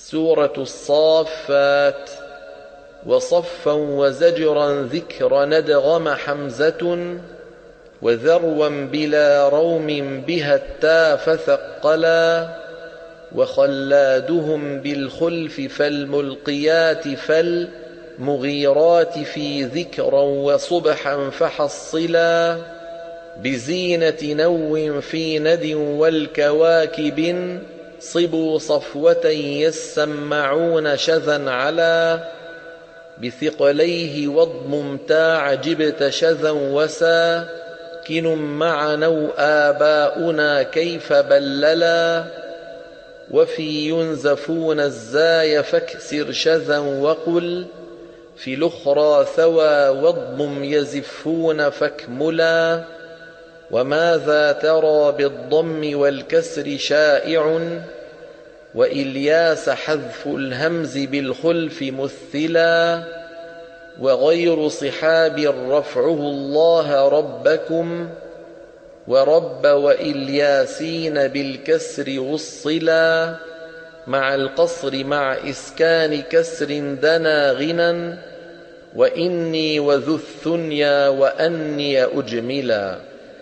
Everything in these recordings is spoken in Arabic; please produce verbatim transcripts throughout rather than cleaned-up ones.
سورة الصافات. وصفا وزجرا ذكر ندغم حمزة، وذروا بلا روم بها التا فثقلا، وخلادهم بالخلف فالملقيات فالمغيرات في ذكرا وصبحا فحصلا، بزينة نو في ند والكواكب صبوا صفوة يسمعون شذا على، بثقليه واضمم تاع جبت شذا وساكن مع نو آباؤنا كيف بللا، وفي ينزفون الزاي فاكسر شذا وقل في الأخرى ثوى واضمم يزفون فاكملا، وماذا ترى بالضم والكسر شائع، وإلياس حذف الهمز بالخلف مثلا، وغير صحاب رفعه الله ربكم، ورب وإلياسين بالكسر وصلا، مع القصر مع إسكان كسر دنا غنى، وإني وذو الثنيا وأني أجملا.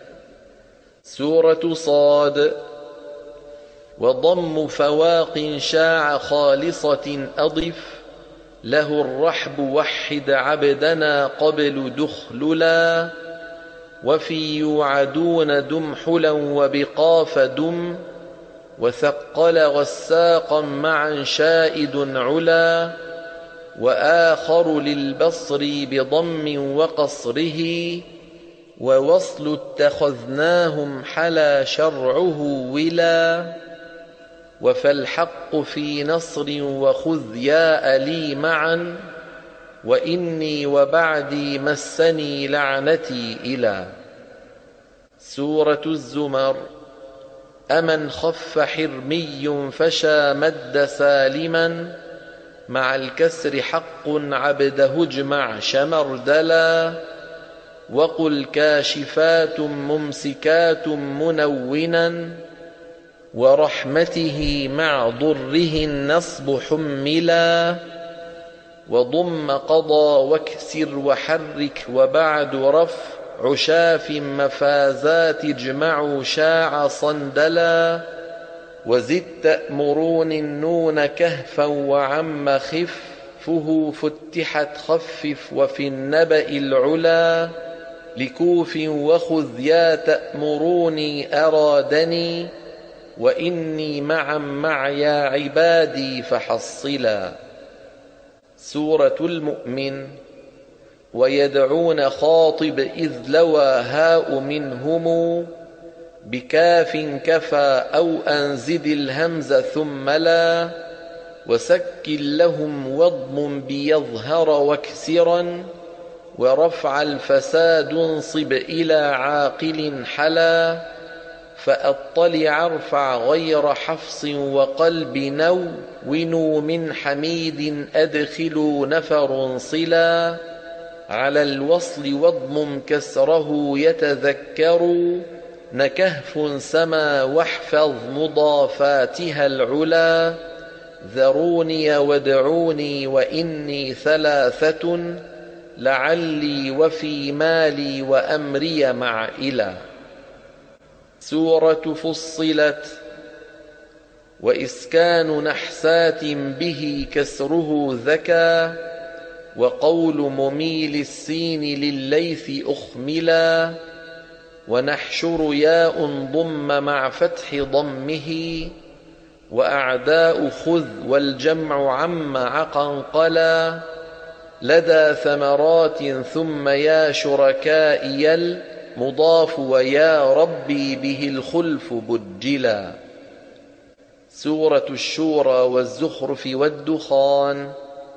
سورة صاد. وضم فواق شاع خالصة أضف له الرحب وحد عبدنا قبل دخللا، وفي يوعدون دم حلا وبقاف دم، وثقل غساقا معا شائد علا، وآخر للبصر بضم وقصره، ووصل اتخذناهم حلا شرعه ولا، وفالحق في نصر وخذ ياء لي معا، وإني وبعدي مسني لعنتي إلى. سورة الزمر. أمن خف حرمي فشى مد سالما، مع الكسر حق عبده اجمع شمردلا، وقل كاشفات ممسكات منونا، ورحمته مع ضره النصب حملا، وضم قضى واكسر وحرك وبعد رفع عشاف مفازات اجمعوا شاع صندلا، وزد تأمرون النون كهفا وعم خفه فتحت خفف، وفي النبأ العلا لكوف وخذ يا تأمروني أرادني، وإني معا مع يا عبادي فحصلا. سورة المؤمن. ويدعون خاطب إذ لوى هاء منهم، بكاف كفى أو أنزد الهمز ثم لا، وسكن لهم واضم بيظهر واكسرا، ورفع الفساد انصب إلى عاقل حلا، فأطلع ارفع غير حفص وقلب نو، ونوا من حميد أدخلوا نفر صلا، على الوصل واضمم كسره يتذكر، نكهف سما واحفظ مضافاتها العلا، ذروني وادعوني وإني ثلاثة، لعلي وفي مالي وأمري مع إلى. سورة فصلت. وإسكان نحسات به كسره ذكى، وقول مميل السين للليث أخملا، ونحشر ياء ضم مع فتح ضمه، وأعداء خذ والجمع عم عقنقلا، لدى ثمرات ثم يا شركائي المضاف، ويا ربي به الخلف بجلا. سورة الشورى والزخرف والدخان.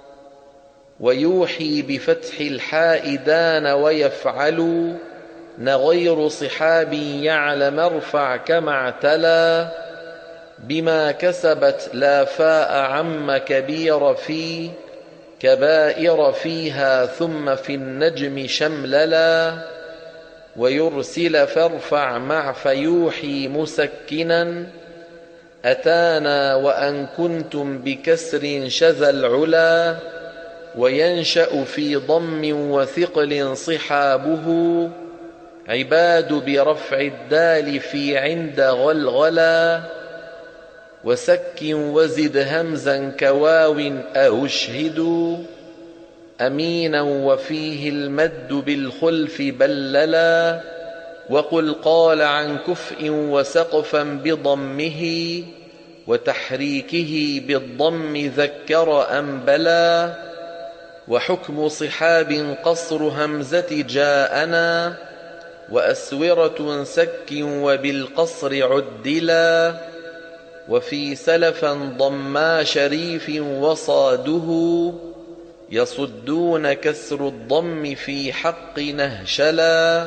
ويوحي بفتح الحاء دان ويفعل، نغير صحاب يعلم ارفع كما اعتلى، بما كسبت لا فاء عم كبير في كبائر فيها، ثم في النجم شمللا، ويرسل فارفع مع فيوحي مسكنا، أتانا وأن كنتم بكسر شذا العلا، وينشأ في ضم وثقل صحابه، عباد برفع الدال في عند غلغلا، وسك وزد همزا كواو أشهد، أمينا وفيه المد بالخلف بللا، وقل قال عن كفء وسقفا بضمه، وتحريكه بالضم ذكر أنبلا، وحكم صحاب قصر همزة جاءنا، وأسورة سك وبالقصر عدلا، وفي سلفا ضما شريف وصاده، يصدون كسر الضم في حق نهشلا،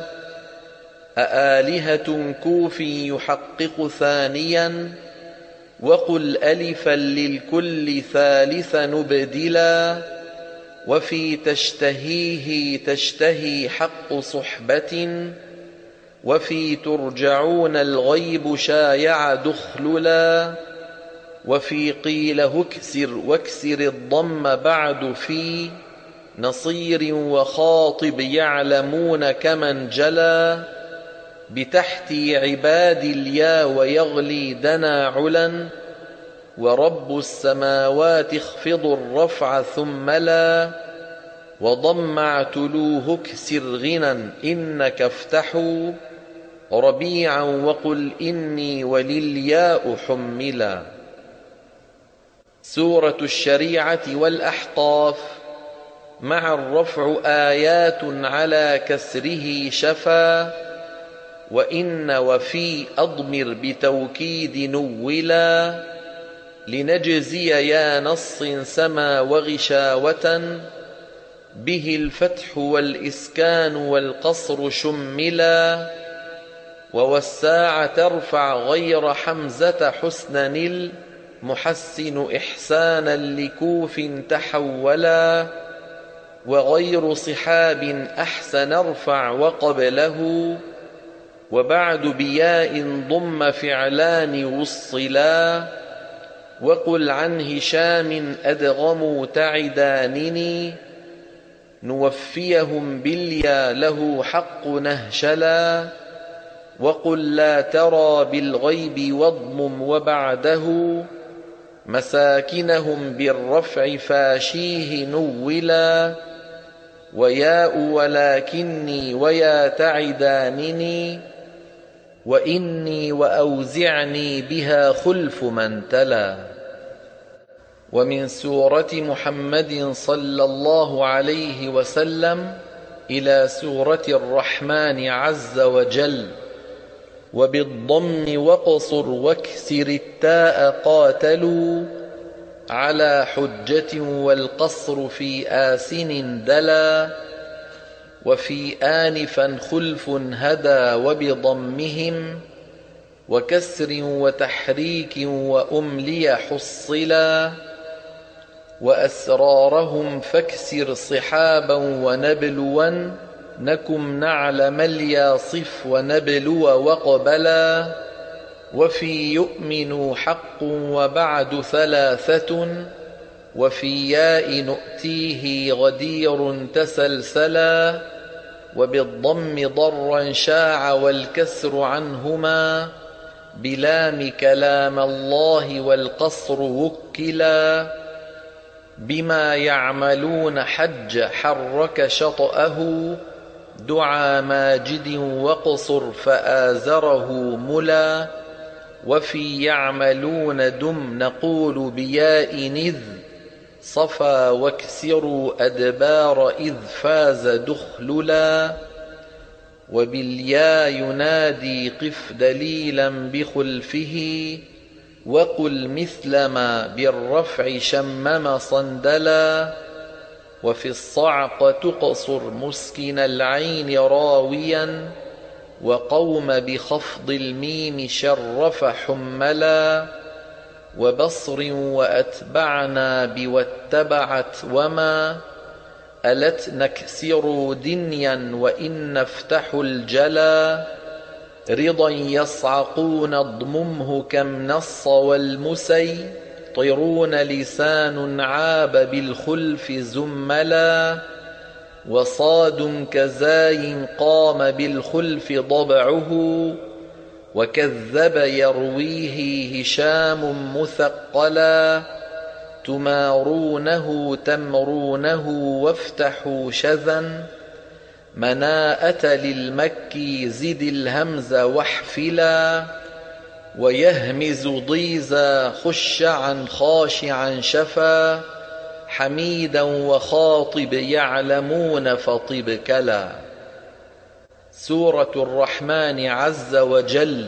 أآلهة كوف يحقق ثانيا، وقل ألفا للكل ثالث نبدلا، وفي تشتهيه تشتهي حق صحبة، وفي ترجعون الغيب شايع دخللا، وفي قيل هكسر واكسر الضم بعد في نصير وخاطب يعلمون كمن جلا، بتحتي عباد اليا ويغلي دنا علا، ورب السماوات اخفض الرفع ثم لا، وضم اعتلوه اكسر غنى إنك افتحوا، ربيعا وقل إني وللياء حملا. سورة الشريعة والأحقاف. مع الرفع آيات على كسره شفا، وإن وفي أضمر بتوكيد نولا، لنجزي يا نص سما وغشاوة، به الفتح والإسكان والقصر شملا، ووساع ترفع غير حمزة حسنا، المحسن إحسانا لكوف تحولا، وغير صحاب أحسن ارفع وقبله، وبعد بياء ضم فعلان وصلا، وقل عن هشام أدغموا تعدانني، نوفيهم باليا له حق نهشلا، وقل لا ترى بالغيب واضمم وبعده، مساكنهم بالرفع فاشيه نولا، وياء ولكني ويا تعدانني، وإني وأوزعني بها خلف من تلا. ومن سورة محمد صلى الله عليه وسلم إلى سورة الرحمن عز وجل. وبالضم واقصر واكسر التاء قاتلوا، على حجة والقصر في آسن دلا، وفي آنفا خلف هدى وبضمهم، وكسر وتحريك وأملي حصلا، وأسرارهم فاكسر صحابا ونبلوا، نكم نعلم الياصف ونبلو وقبلا، وفي يؤمن حق وبعد ثلاثة، وفي ياء نؤتيه غدير تسلسلا، وبالضم ضرا شاع والكسر عنهما، بلام كلام الله والقصر وكلا، بما يعملون حج حرك شطأه، دعا ماجد وقصر فآزره ملا، وفي يعملون دم نقول بياء إذ صفا، واكسروا أدبار إذ فاز دخللا، وباليا ينادي قف دليلا بخلفه، وقل مثلما بالرفع شمم صندلا، وفي الصعق تقصر مسكن العين راويا، وقوم بخفض الميم شرف حملا، وبصر وأتبعنا بواتبعت، وما ألت نكسر دنيا وإن نفتح الجلا، رضا يصعقون اضممه كم نص والمسي طرون لسان عاب بالخلف زملا وصاد كزاي قام بالخلف ضبعه وكذب يرويه هشام مثقلا تمارونه تمرونه وافتحوا شذا مناءة للمكي زد الهمز واحفلا ويهمز ضيزا خشعا خاشعا شفا حميدا وخاطب يعلمون فطب كلا. سورة الرحمن عز وجل.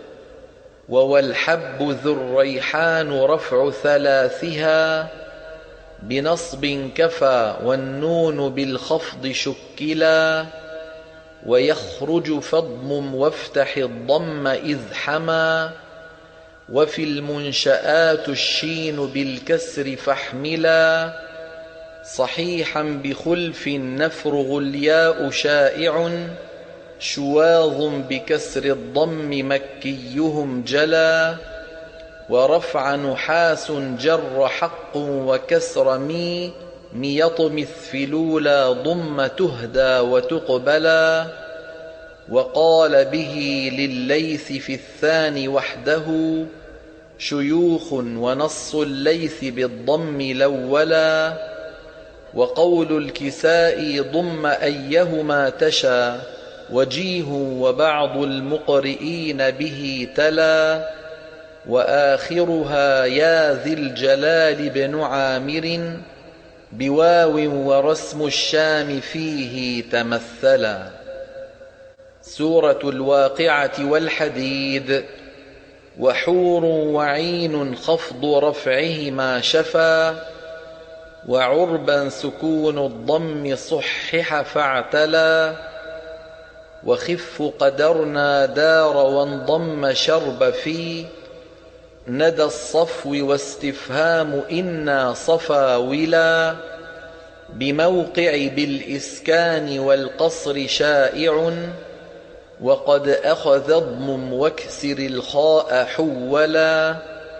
ووالحب ذو الريحان رفع ثلاثها بنصب كفى والنون بالخفض شكلا ويخرج فاضمم وافتح الضم إذ حما وفي المنشآت الشين بالكسر فاحملا صحيحا بخلف نفرغ الياء شائع شواظ بكسر الضم مكيهم جلا ورفع نحاس جر حق وكسر مي ميطمث في الأولى ضم تهدى وتقبلا وقال به للليث في الثاني وحده شيوخ ونص الليث بالضم لولا وقول الكساء ضم أيهما تشى وجيه وبعض المقرئين به تلا وآخرها يا ذي الجلال بن عامر بواو ورسم الشام فيه تمثلا. سورة الواقعة والحديد. وحور وعين خفض رفعهما شفا وعربا سكون الضم صحح فاعتلا وخف قدرنا دار وانضم شرب في ندى الصفو واستفهام إنا صفا ولا بموقع بالإسكان والقصر شائع وقد أخذ اضمم واكسر الخاء حولا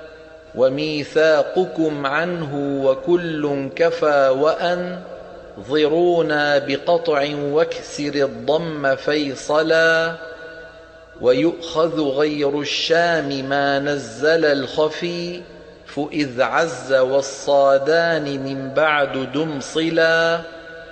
وميثاقكم عنه وكل كفى وأن ظرونا بقطع واكسر الضم فيصلا ويؤخذ غير الشام ما نزل الخفي فإذ عز والصادان من بعد دمصلا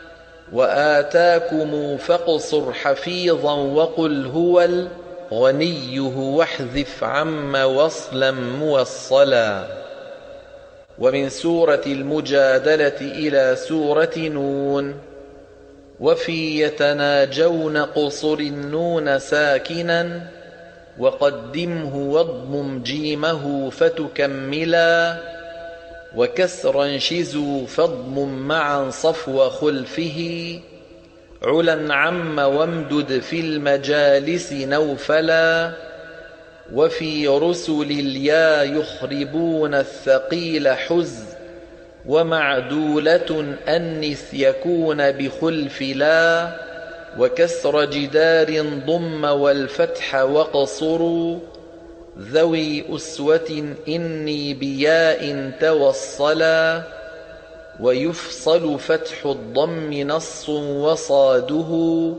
وآتاكم فاقصر حفيظا وقل هو الغني واحذف عم وصلا موصلا. ومن سورة المجادلة إلى سورة نون. وفي يتناجون قصر النون ساكنا وقدمه واضمم جيمه فتكملا وكسرا شزوا فاضمم معا صفو خلفه علا عم وامدد في المجالس نوفلا وفي رسل اليا يخربون الثقيل حز ومعدولة أنث يكون بخلف لا وكسر جدار ضم والفتح وقصروا ذوي أسوة إني بياء توصلا ويفصل فتح الضم نص وصاده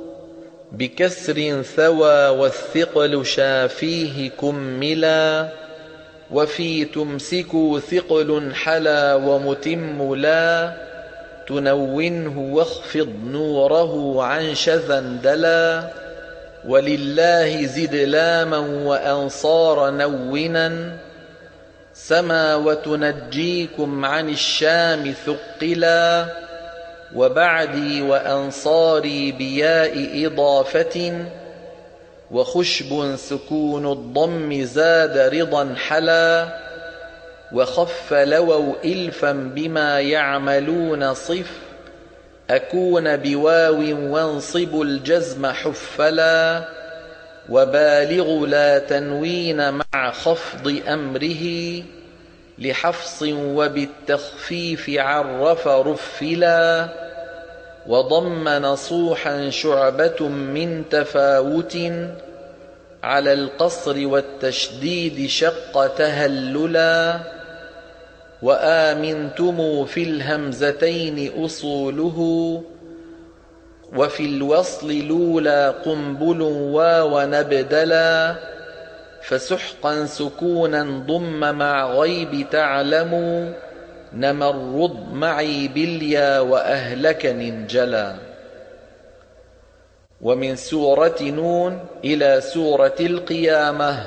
بكسر ثوى والثقل شافيه كملا وفي تمسكوا ثقل حلا ومتم لا تنونه واخفض نوره عن شذا دلا ولله زد لاما وأنصار نونا سما وتنجيكم عن الشام ثقلا وبعدي وأنصاري بياء إضافة وخشب سكون الضم زاد رضا حلا وخف لووا إلفا بما يعملون صف أكون بواو وانصب الجزم حفلا وبالغ لا تنوين مع خفض أمره لحفص وبالتخفيف عرف رفلا وضم نصوحا شعبة من تفاوت على القصر والتشديد شق تهللا، وآمنتم في الهمزتين أصوله، وفي الوصل لولا قنبل واو نبدلا، فسحقا سكونا ضم مع غيب تعلم، نما الرض معي باليا وأهلك ننجلا. ومن سورة نون إلى سورة القيامة،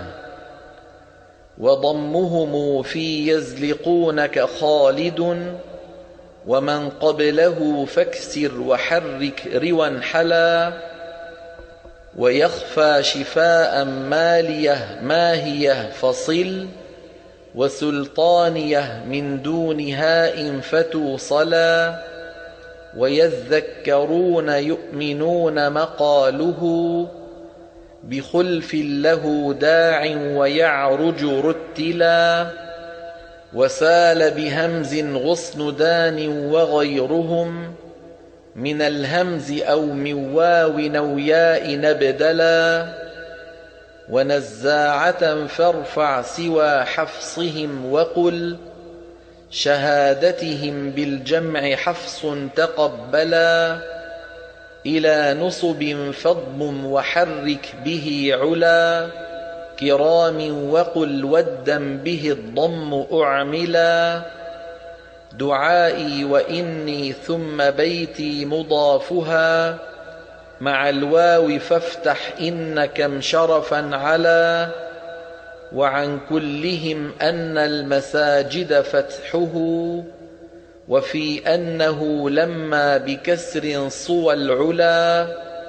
وضمهم في يزلقونك خالد، ومن قبله فاكسر وحرك روا حلا، ويخفى شفاء ماليه ماهيه فصل، وسلطانيه من دون هاء فتوصلا، ويذكرون يؤمنون مقاله، بخلف له داع ويعرج رتلا، وسال بهمز غصن دان وغيرهم، من الهمز أو من واو أو ياء نبدلا، ونزاعة فارفع سوى حفصهم وقل، شهادتهم بالجمع حفص تقبلا، إلى نصب فضم وحرك به علا، كرام وقل ودا به الضم أعملا، دعائي وإني ثم بيتي مضافها، مع الواو فافتح إن كم شرفا علا، وعن كلهم أن المساجد فتحه، وفي أنه لما بكسر صوى العلا،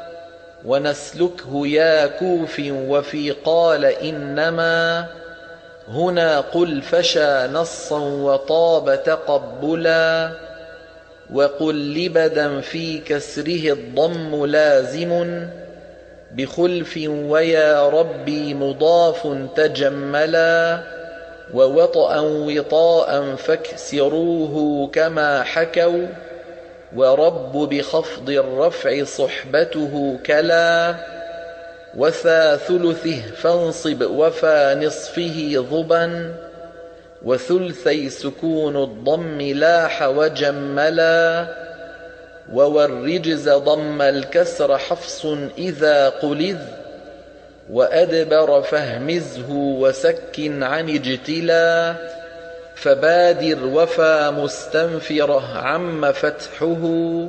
ونسلكه يا كوف، وفي قال إنما، هنا قل فشى نصا وطاب تقبلا، وقل لبدا في كسره الضم لازم، بخلف ويا ربي مضاف تجملا، ووطأ وطاء فاكسروه كما حكوا، ورب بخفض الرفع صحبته كلا، وثا ثلثه فانصب وفا نصفه ضبا، وثلثي سكون الضم لاح وجملا، ووالرجز ضم الكسر حفص إذا قلذ، وأدبر فاهمزه وسكن عن اجتلا، فبادر وفا مستنفره عم فتحه،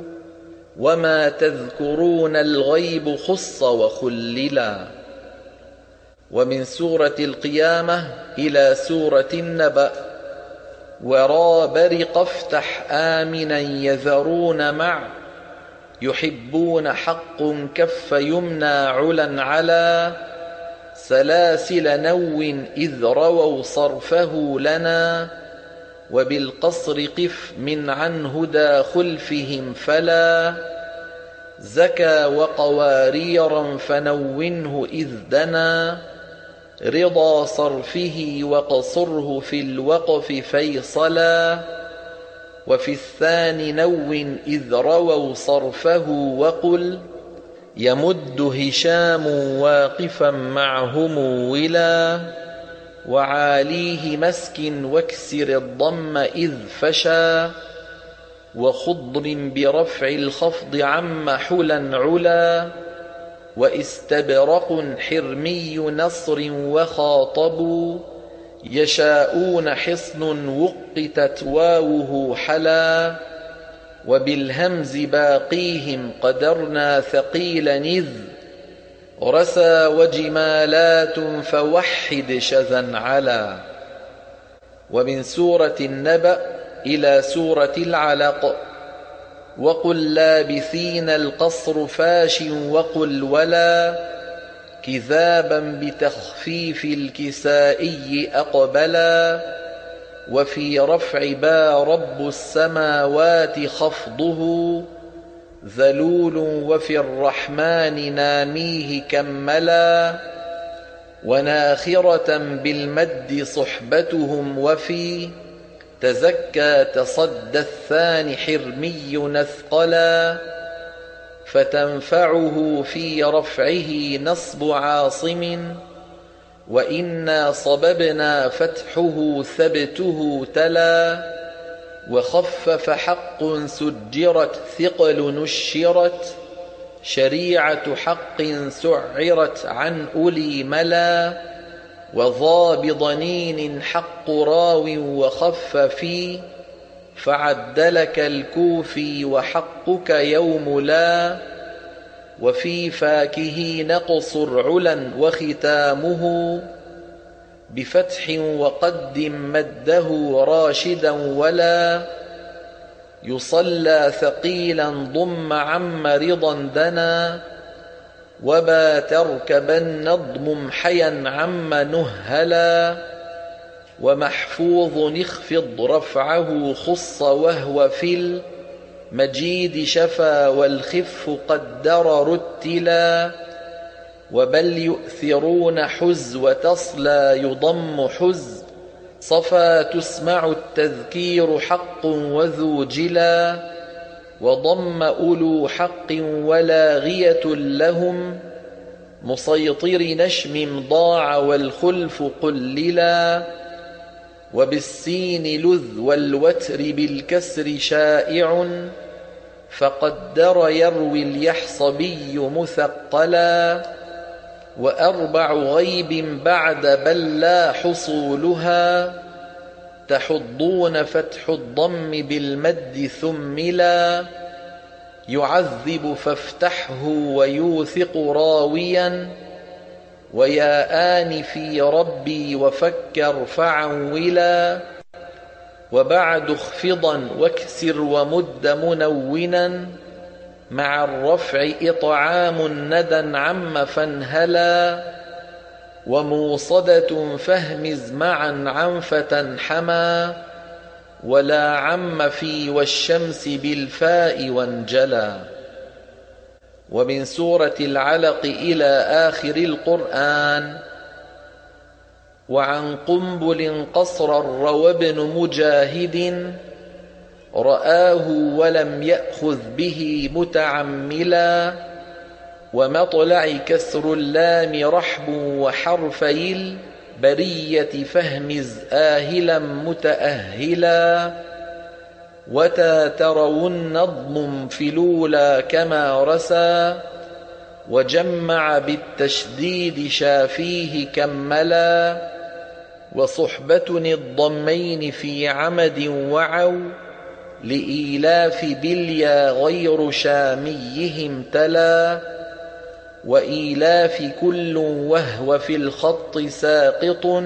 وما تذكرون الغيب خص وخللا. ومن سورة القيامة إلى سورة النبأ، ورا برق افتح آمنا يذرون مع، يحبون حق كف يمنى علا على، سلاسل نو إذ رووا صرفه لنا، وبالقصر قف من عن هدى خلفهم فلا، زكى وقواريرا فنونه إذ دنا، رضا صرفه وقصره في الوقف فيصلا، وفي الثاني نو إذ رووا صرفه وقل، يمد هشام واقفا معهم ولا، وعاليه مسك واكسر الضم إذ فشا، وخضر برفع الخفض عم حلا علا، واستبرق حرمي نصر وخاطبوا، يشاءون حصن وقتت واوه حلا، وبالهمز باقيهم قدرنا ثقيلا إذ رسى وجمالات فوحد شذا علا. ومن سورة النبأ إلى سورة العلق، وقل لابثين القصر فاش، وقل ولا كذابا بتخفيف الكسائي أقبلا، وفي رفع با رب السماوات خفضه ذلول، وفي الرحمن ناميه كملا، وناخرة بالمد صحبتهم، وفي تزكى تصدى الثاني حرمي نثقلا، فتنفعه في رفعه نصب عاصم، وإنا صببنا فتحه ثبته تلا، وخفف حق سجرت ثقل نشرت، شريعة حق سعرت عن أولي ملا، وضاب ضنين حق راو وخف في، فعدلك الكوفي وحقك يوم لا، وفي فاكه نقصر علا وختامه، بفتح وقدم مده راشدا ولا، يصلى ثقيلا ضم عم رضا دنا، وبا تركبن اضمم حيا عم نهلا، ومحفوظ اخفض رفعه خص وهو في المجيد شفا، والخف قدر رتلا، وبل يؤثرون حز وتصلى يضم حز، صفا تسمع التذكير حق وذو جلا، وضم أولو حق ولاغية لهم، مسيطر نشم ضاع والخلف قللا، وبالسين لذ والوتر بالكسر شائع، فقدر يروي اليحصبي مثقلا، وأربع غيب بعد بل لا حصولها، تحضون فتح الضم بالمد ثملا، يعذب فافتحه ويوثق راويا، ويا آن في ربي وفكر فعولا، وبعد اخفضا واكسر ومد منونا، مع الرفع إطعام ندى عم فانهلا، وموصدة فهمز معا عنفة حما، ولا عم في والشمس بالفاء وانجلا. ومن سورة العلق إلى آخر القرآن. وعن قنبل قصر روى ابن مجاهد، رآه ولم يأخذ به متعملا، ومطلع كسر اللام رحب وحرفي البرية فهمز آهلا متأهلا، وتا ترون الضم في الأولى كما رسى، وجمع بالتشديد شافيه كملا، وصحبة الضمين في عمد وعوا، لإيلاف بليا غير شاميهم تلا، وإيلاف كل وهو في الخط ساقط،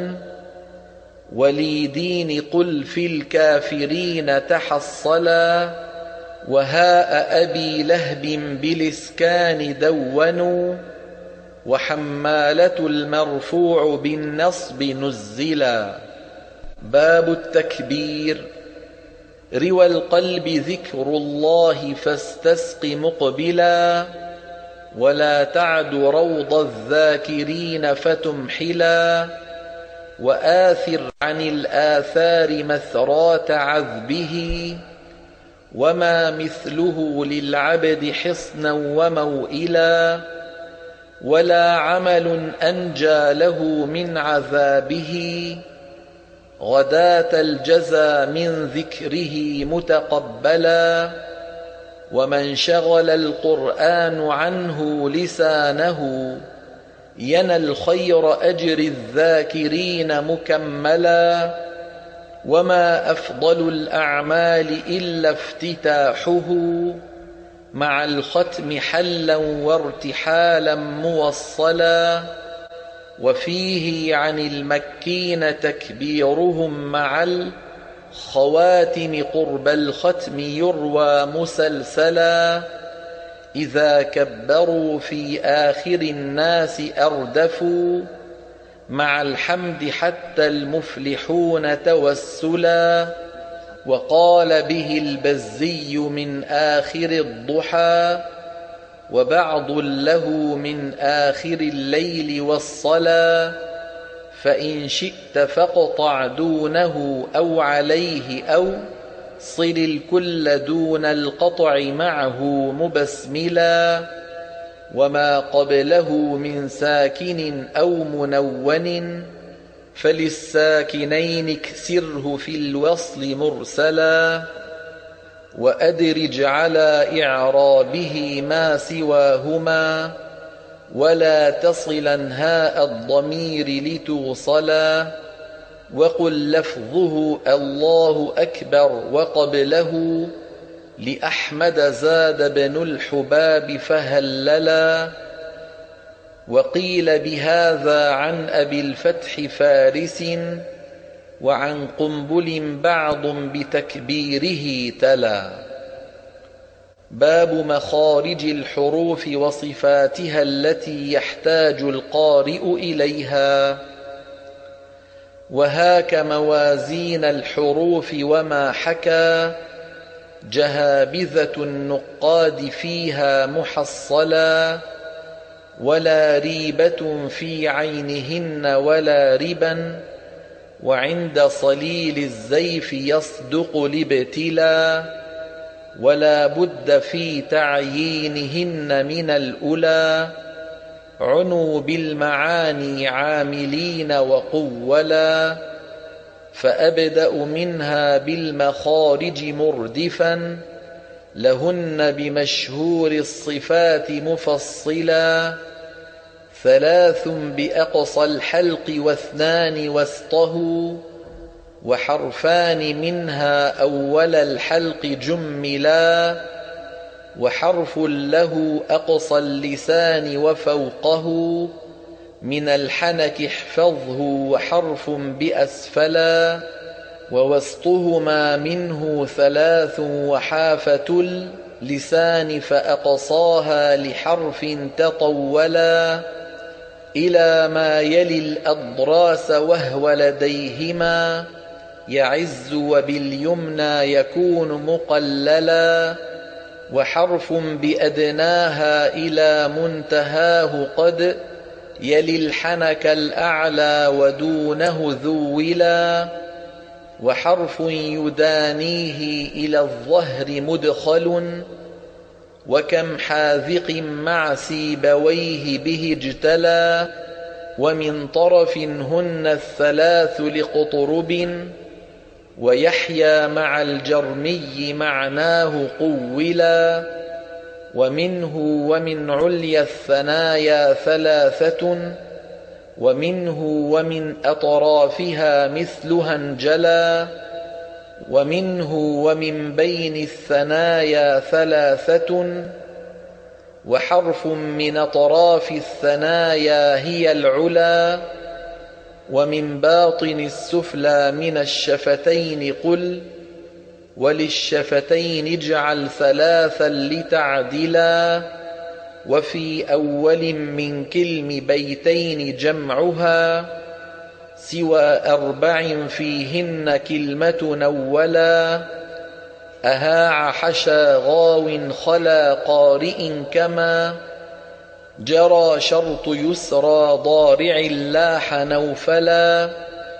وليدين قل في الكافرين تحصلا، وهاء أبي لهب بالإسكان دونوا، وحمالة المرفوع بالنصب نزلا. باب التكبير. روى القلب ذكر الله فاستسق مقبلا، ولا تعد روض الذاكرين فتمحلا، وآثر عن الآثار مثرات عذبه، وما مثله للعبد حصنا وموئلا، ولا عمل أنجى له من عذابه، غداة الجزى من ذكره متقبلا، ومن شغل القرآن عنه لسانه، ينى الخير أجر الذاكرين مكملا، وما أفضل الأعمال إلا افتتاحه، مع الختم حلا وارتحالا موصلا، وفيه عن المكين تكبيرهم مع الخواتم قرب الختم يروى مسلسلا، إذا كبروا في آخر الناس أردفوا، مع الحمد حتى المفلحون توسلا، وقال به البزي من آخر الضحى، وبعض له من آخر الليل والصلاة، فإن شئت فاقطع دونه أو عليه، أو صل الكل دون القطع معه مبسملا، وما قبله من ساكن أو منون فللساكنين اكسره في الوصل مرسلا، وأدرج على إعرابه ما سواهما، ولا تصلا هاء الضمير لتوصلا، وقل لفظه الله أكبر وقبله لأحمد زاد بن الحباب فهللا، وقيل بهذا عن أبي الفتح فارس، وعن قنبل بعض بتكبيره تلا. باب مخارج الحروف وصفاتها التي يحتاج القارئ إليها. وهاك موازين الحروف وما حكى جهابذة النقاد فيها محصلا، ولا ريبة في عينهن ولا ربا، وعند صليل الزيف يصدق الابتلا، ولا بد في تعيينهن من الأولى، عنوا بالمعاني عاملين وقولا، فأبدأ منها بالمخارج مردفا، لهن بمشهور الصفات مفصلا، ثلاث بأقصى الحلق واثنان وسطه، وحرفان منها أول الحلق جملا، وحرف له أقصى اللسان وفوقه، من الحنك احفظه وحرف بأسفلا، ووسطهما منه ثلاث وحافة اللسان فأقصاها لحرف تطولا، إلى ما يلي الأضراس وهو لديهما يعز وباليمنى يكون مقللا، وحرف بأدناها إلى منتهاه قد يلي الحنك الأعلى ودونه ذولا، وحرف يدانيه إلى الظهر مدخل، وكم حاذق مع سيبويه به اجتلى، ومن طرف هن الثلاث لقطرب، ويحيى مع الجرمي معناه قولا، ومنه ومن عليا الثنايا ثلاثة، ومنه ومن أطرافها مثلها انجلا، ومنه ومن بين الثنايا ثلاثة، وحرف من أطراف الثنايا هي العلا، ومن باطن السفلى من الشفتين قل، وللشفتين اجعل ثلاثا لتعدلا، وفي أول من كلم بيتين جمعها، سوى أربع فيهن كلمة نولا، أهاع حشا غاو خلا قارئ كما جرى شرط يسرى ضارع لاح نوفلا،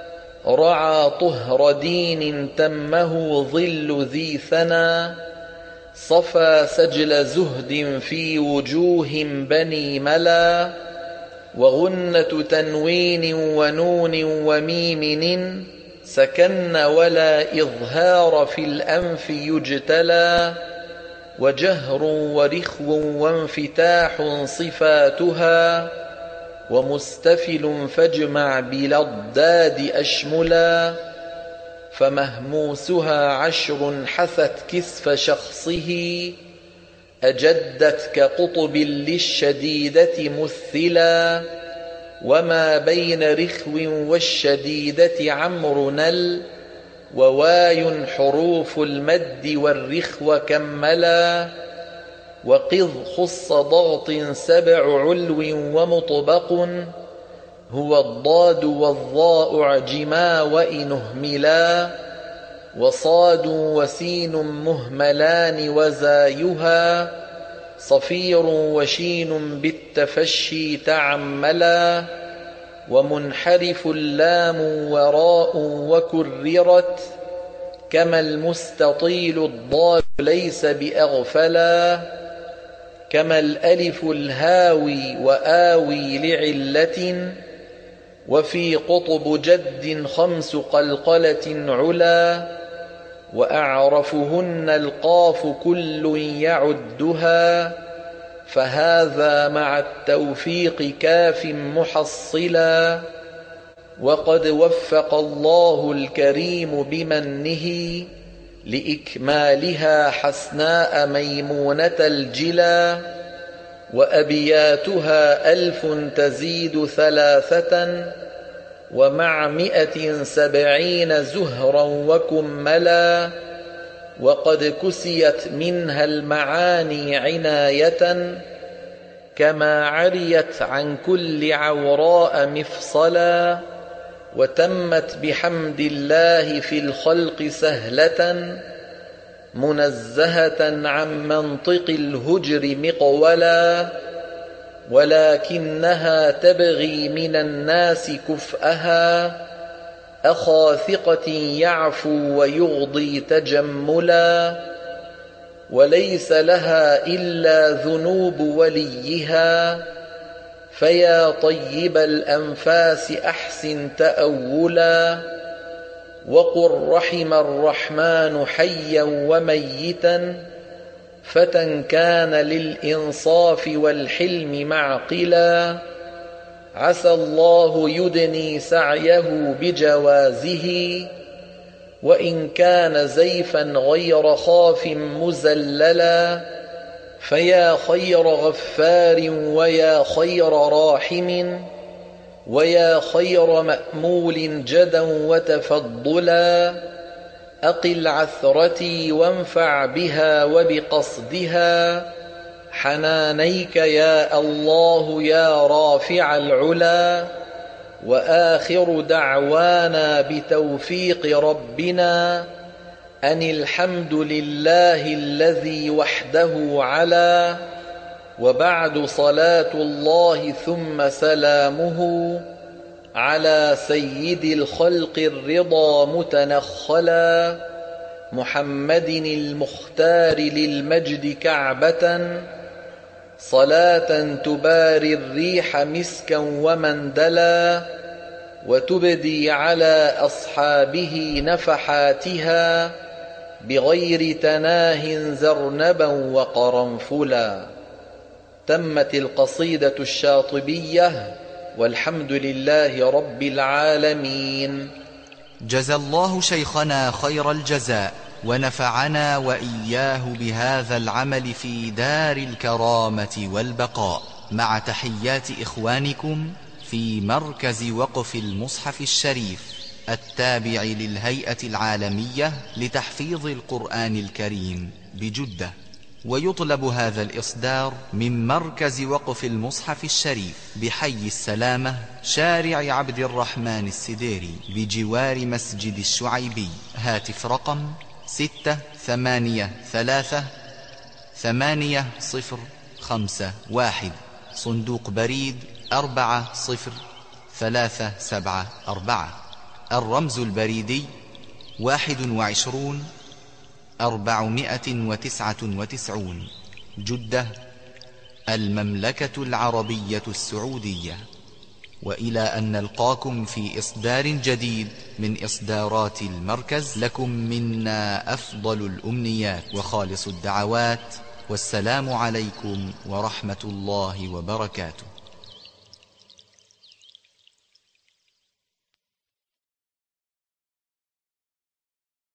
رعى طهر دين تمه ظل ذي ثنى، صفى سجل زهد في وجوه بني ملا، وغنة تنوين ونون وميم سكن ولا إظهار في الأنف يجتلى، وجهر ورخو وانفتاح صفاتها، ومستفل فاجمع بلا الضاد أشملا، فمهموسها عشر حثت كسف شخصه، أجدت كقطب للشديدة مثلا، وما بين رخو والشديدة عمر نل، وواي حروف المد والرخو كملا، وقذ خص ضغط سبع علو ومطبق، هو الضاد والضاء عجما وإن اهملا، وصاد وسين مهملان وزايها، صفير وشين بالتفشي تعملا، ومنحرف اللام وراء وكررت، كما المستطيل الضال ليس بأغفلا، كما الألف الهاوي وآوي لعلة، وفي قطب جد خمس قلقلة علا، وأعرفهن القاف كل يعدها، فهذا مع التوفيق كاف محصلا. وقد وفق الله الكريم بمنه لإكمالها حسناء ميمونة الجلا، وأبياتها ألف تزيد ثلاثة، ومع مئة سبعين زهرا وكملا، وقد كسيت منها المعاني عناية، كما عريت عن كل عوراء مفصلا، وتمت بحمد الله في الخلق سهلة، منزهة عن منطق الهجر مقولا، ولكنها تبغي من الناس كفءها، أخا ثقة يعفو ويغضي تجملا، وليس لها إلا ذنوب وليها، فيا طيب الأنفاس أحسن تأولا، وقل رحم الرحمن حيا وميتا، فتى كان للإنصاف والحلم معقلا، عسى الله يدني سعيه بجوازه، وإن كان زيفا غير خاف مزللا، فيا خير غفار ويا خير راحم، ويا خير مأمول جدا وتفضلا، أقل عثرتي وانفع بها وبقصدها، حنانيك يا الله يا رافع العلا. وآخر دعوانا بتوفيق ربنا أن الحمد لله الذي وحده علا، وبعد صلاة الله ثم سلامه على سيد الخلق الرضا متنخلا، محمد المختار للمجد كعبة، صلاة تباري الريح مسكا ومندلا، وتبدي على أصحابه نفحاتها بغير تناه زرنبا وقرنفلا. تمت القصيدة الشاطبية، والحمد لله رب العالمين. جزى الله شيخنا خير الجزاء، ونفعنا وإياه بهذا العمل في دار الكرامة والبقاء، مع تحيات إخوانكم في مركز وقف المصحف الشريف التابع للهيئة العالمية لتحفيظ القرآن الكريم بجدة. ويطلب هذا الإصدار من مركز وقف المصحف الشريف بحي السلامة، شارع عبد الرحمن السديري بجوار مسجد الشعيبي. هاتف رقم ستة ثمانية ثلاثة ثمانية صفر خمسة واحد، صندوق بريد أربعة صفر ثلاثة سبعة أربعة. الرمز البريدي واحد وعشرون أربعمائة وتسعة وتسعون، جدة، المملكة العربية السعودية. وإلى أن نلقاكم في إصدار جديد من إصدارات المركز، لكم منا أفضل الأمنيات وخالص الدعوات، والسلام عليكم ورحمة الله وبركاته.